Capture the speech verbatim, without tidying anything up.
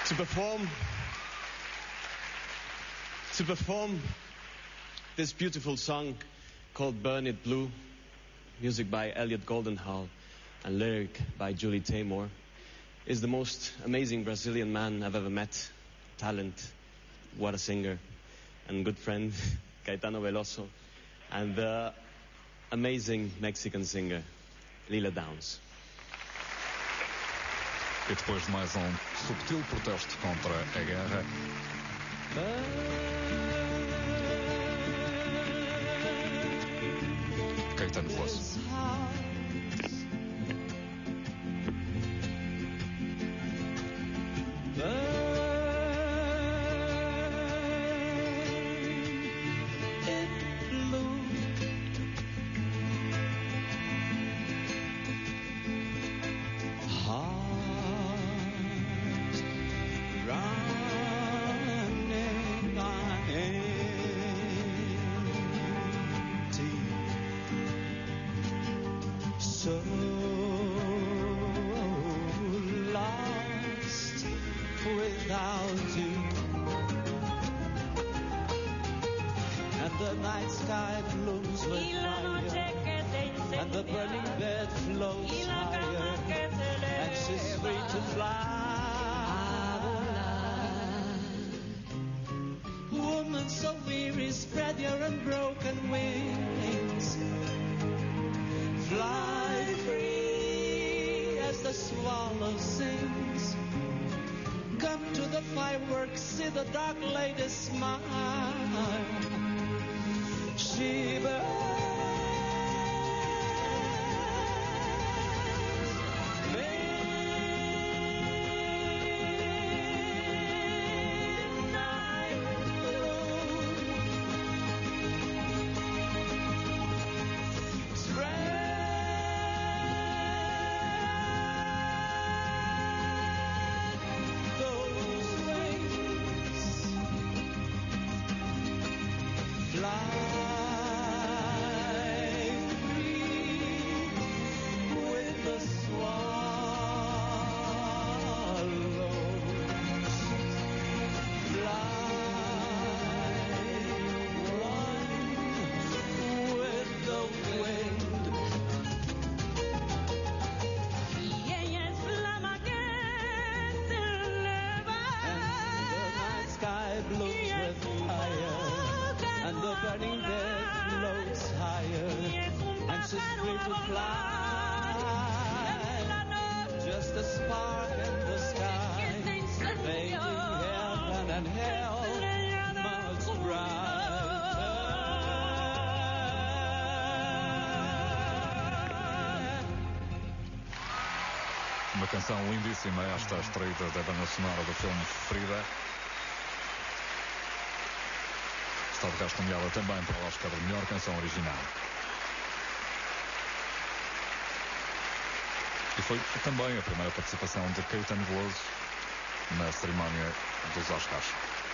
to perform to perform this beautiful song called Burn It Blue, music by Elliot Goldenhall and lyric by Julie Taymor, is the most amazing Brazilian man I've ever met. Talent, what a singer, and good friend Caetano Veloso, and the amazing Mexican singer Lila Downs. E depois de mais um subtil protesto contra a guerra, Caetano Veloso. The night sky blooms with fire, and the burning bed floats higher, and she's free to fly. Woman so weary, spread your unbroken wings, fly free as the swallow sings. Come to the fireworks, see the dark lady smile. She burns midnight blue. Spread those wings, fly. The burning bed floats higher, and she's free to fly. Just a spark in the sky, making heaven and hell much brighter. Uma canção lindíssima, esta extraída da banda sonora do filme Frida. Está de resto nomeada também para o Oscar de melhor canção original. E foi também a primeira participação de Caetano Veloso na cerimónia dos Oscars.